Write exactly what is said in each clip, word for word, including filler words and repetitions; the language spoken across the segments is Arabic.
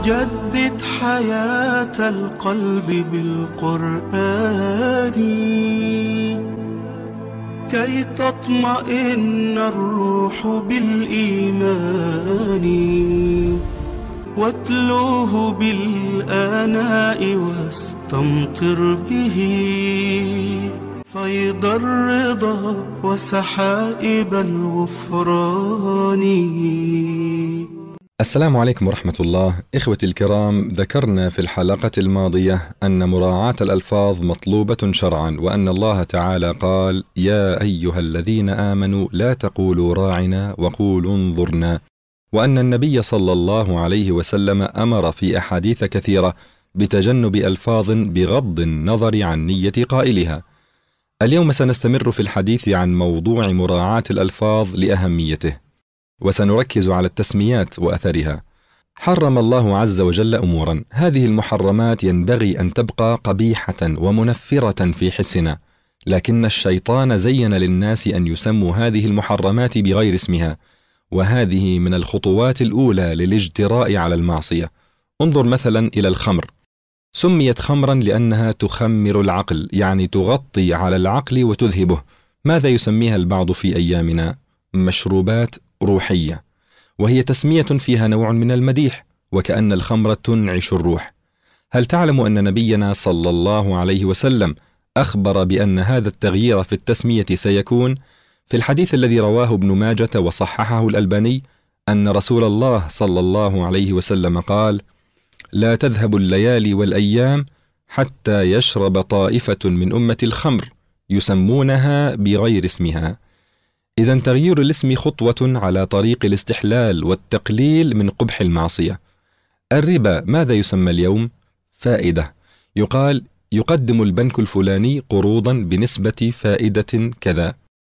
جدد حياة القلب بالقرآن كي تطمئن الروح بالإيمان، واتلوه بالآناء واستمطر به فيض الرضا وسحائب الغفران. السلام عليكم ورحمة الله. إخوتي الكرام، ذكرنا في الحلقة الماضية أن مراعاة الألفاظ مطلوبة شرعا، وأن الله تعالى قال: يا أيها الذين آمنوا لا تقولوا راعنا وقولوا انظرنا، وأن النبي صلى الله عليه وسلم أمر في أحاديث كثيرة بتجنب ألفاظ بغض النظر عن نية قائلها. اليوم سنستمر في الحديث عن موضوع مراعاة الألفاظ لأهميته، وسنركز على التسميات وأثرها. حرم الله عز وجل أمورا، هذه المحرمات ينبغي أن تبقى قبيحة ومنفرة في حسنا، لكن الشيطان زين للناس أن يسموا هذه المحرمات بغير اسمها، وهذه من الخطوات الأولى للاجتراء على المعصية. انظر مثلا إلى الخمر، سميت خمرا لأنها تخمر العقل، يعني تغطي على العقل وتذهبه. ماذا يسميها البعض في أيامنا؟ مشروبات روحية، وهي تسمية فيها نوع من المديح، وكأن الخمر تنعش الروح. هل تعلم أن نبينا صلى الله عليه وسلم أخبر بأن هذا التغيير في التسمية سيكون؟ في الحديث الذي رواه ابن ماجة وصححه الألباني أن رسول الله صلى الله عليه وسلم قال: لا تذهب الليالي والأيام حتى يشرب طائفة من أمة الخمر يسمونها بغير اسمها. إذن تغيير الاسم خطوة على طريق الاستحلال والتقليل من قبح المعصية. الربا ماذا يسمى اليوم؟ فائدة. يقال يقدم البنك الفلاني قروضا بنسبة فائدة كذا.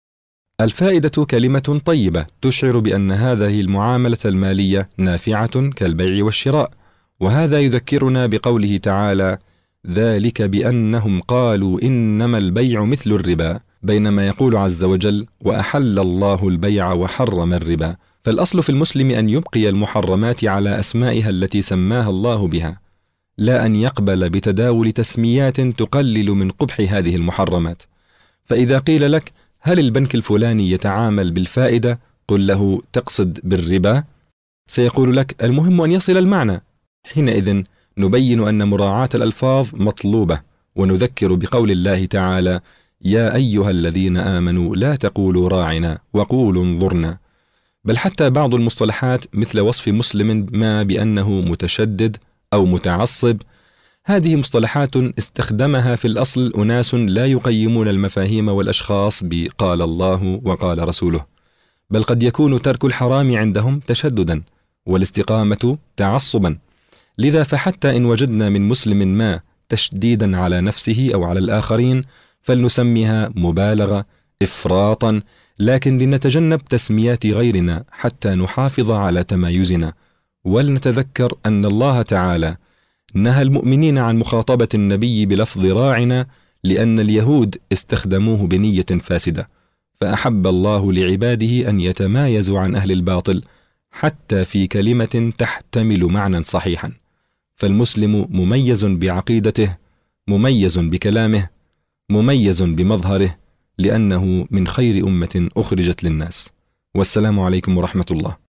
الفائدة كلمة طيبة تشعر بأن هذه المعاملة المالية نافعة كالبيع والشراء، وهذا يذكرنا بقوله تعالى: ذلك بأنهم قالوا إنما البيع مثل الربا، بينما يقول عز وجل: وأحل الله البيع وحرم الربا. فالأصل في المسلم أن يبقي المحرمات على أسمائها التي سماها الله بها، لا أن يقبل بتداول تسميات تقلل من قبح هذه المحرمات. فإذا قيل لك: هل البنك الفلاني يتعامل بالفائدة؟ قل له: تقصد بالربا؟ سيقول لك: المهم أن يصل المعنى. حينئذ نبين أن مراعاة الألفاظ مطلوبة، ونذكر بقول الله تعالى: يا أيها الذين آمنوا لا تقولوا راعنا وقولوا انظرنا. بل حتى بعض المصطلحات مثل وصف مسلم ما بأنه متشدد أو متعصب، هذه مصطلحات استخدمها في الأصل أناس لا يقيمون المفاهيم والأشخاص بقال الله وقال رسوله، بل قد يكون ترك الحرام عندهم تشددا والاستقامة تعصبا. لذا فحتى إن وجدنا من مسلم ما تشديدا على نفسه أو على الآخرين فلنسميها مبالغة إفراطا، لكن لنتجنب تسميات غيرنا حتى نحافظ على تمايزنا. ولنتذكر أن الله تعالى نهى المؤمنين عن مخاطبة النبي بلفظ راعنا، لأن اليهود استخدموه بنية فاسدة، فأحب الله لعباده أن يتمايزوا عن أهل الباطل حتى في كلمة تحتمل معنى صحيحا. فالمسلم مميز بعقيدته، مميز بكلامه، مميز بمظهره، لأنه من خير أمة أخرجت للناس. والسلام عليكم ورحمة الله.